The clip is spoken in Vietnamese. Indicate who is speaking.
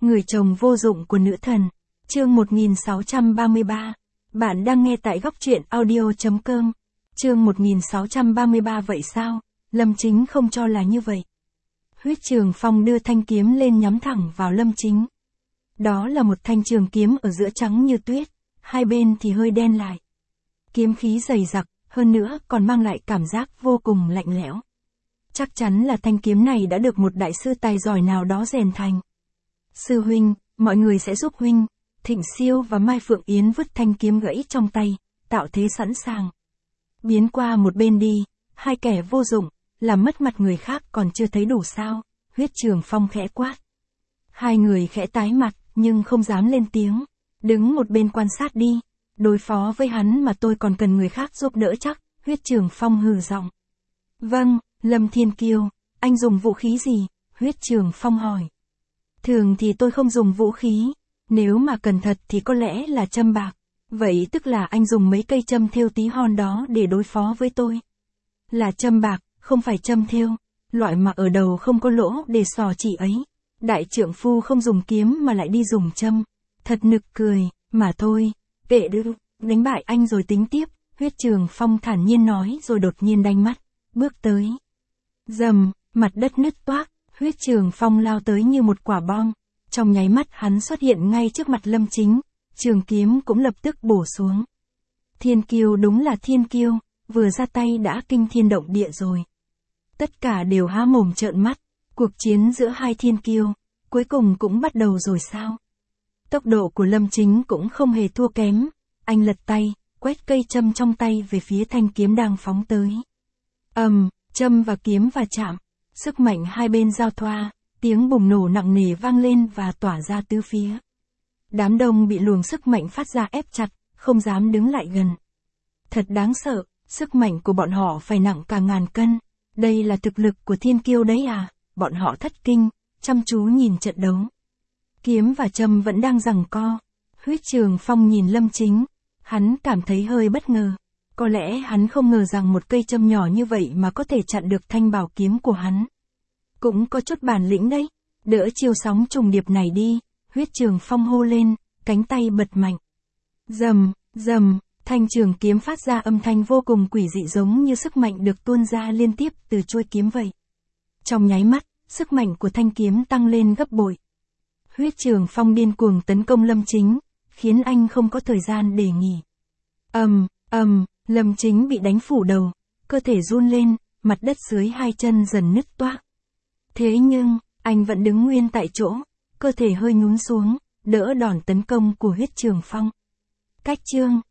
Speaker 1: Người chồng vô dụng của nữ thần. Chương 1633. Bạn đang nghe tại góc truyện audio.com. Chương 1633. Vậy sao? Lâm Chính không cho là như vậy. Huyết Trường Phong đưa thanh kiếm lên nhắm thẳng vào Lâm Chính. Đó là một thanh trường kiếm ở giữa trắng như tuyết, hai bên thì hơi đen lại. Kiếm khí dày dặc, hơn nữa còn mang lại cảm giác vô cùng lạnh lẽo. Chắc chắn là thanh kiếm này đã được một đại sư tài giỏi nào đó rèn thành. Sư huynh, mọi người sẽ giúp huynh. Thịnh Siêu và Mai Phượng Yến vứt thanh kiếm gãy trong tay, tạo thế sẵn sàng. Biến qua một bên đi, hai kẻ vô dụng, làm mất mặt người khác còn chưa thấy đủ sao? Huyết Trường Phong khẽ quát. Hai người khẽ tái mặt, nhưng không dám lên tiếng. Đứng một bên quan sát đi. Đối phó với hắn mà tôi còn cần người khác giúp đỡ chắc. Huyết Trường Phong hừ giọng. Vâng, Lâm Thiên Kiêu, anh dùng vũ khí gì? Huyết Trường Phong hỏi. Thường thì tôi không dùng vũ khí. Nếu mà cần thật thì có lẽ là châm bạc. Vậy tức là anh dùng mấy cây châm thêu tí hon đó để đối phó với tôi. Là châm bạc, không phải châm thêu. Loại mà ở đầu không có lỗ để xò chỉ ấy. Đại trượng phu không dùng kiếm mà lại đi dùng châm. Thật nực cười, mà thôi. Kệ được, đánh bại anh rồi tính tiếp. Huyết Trường Phong thản nhiên nói rồi đột nhiên đanh mắt. Bước tới. Dầm, mặt đất nứt toác. Huyết Trường Phong lao tới như một quả bom. Trong nháy mắt hắn xuất hiện ngay trước mặt Lâm Chính. Trường kiếm cũng lập tức bổ xuống. Thiên kiêu đúng là thiên kiêu. Vừa ra tay đã kinh thiên động địa rồi. Tất cả đều há mồm trợn mắt. Cuộc chiến giữa hai thiên kiêu, cuối cùng cũng bắt đầu rồi sao? Tốc độ của Lâm Chính cũng không hề thua kém. Anh lật tay, quét cây châm trong tay về phía thanh kiếm đang phóng tới. Châm và kiếm va chạm. Sức mạnh hai bên giao thoa, tiếng bùng nổ nặng nề vang lên và tỏa ra tứ phía. Đám đông bị luồng sức mạnh phát ra ép chặt, không dám đứng lại gần. Thật đáng sợ, sức mạnh của bọn họ phải nặng cả ngàn cân. Đây là thực lực của thiên kiêu đấy à? Bọn họ thất kinh, chăm chú nhìn trận đấu. Kiếm và châm vẫn đang giằng co. Huyết Trường Phong nhìn Lâm Chính. Hắn cảm thấy hơi bất ngờ. Có lẽ hắn không ngờ rằng một cây châm nhỏ như vậy mà có thể chặn được thanh bảo kiếm của hắn. Cũng có chút bản lĩnh đấy. Đỡ chiêu sóng trùng điệp này đi. Huyết Trường Phong hô lên, cánh tay bật mạnh. Rầm, rầm, thanh trường kiếm phát ra âm thanh vô cùng quỷ dị giống như sức mạnh được tuôn ra liên tiếp từ chuôi kiếm vậy. Trong nháy mắt, sức mạnh của thanh kiếm tăng lên gấp bội. Huyết Trường Phong điên cuồng tấn công Lâm Chính, khiến anh không có thời gian để nghỉ. Lâm Chính bị đánh phủ đầu, cơ thể run lên, mặt đất dưới hai chân dần nứt toác. Thế nhưng, anh vẫn đứng nguyên tại chỗ, cơ thể hơi nhún xuống, đỡ đòn tấn công của Huyết Trường Phong. Cách chương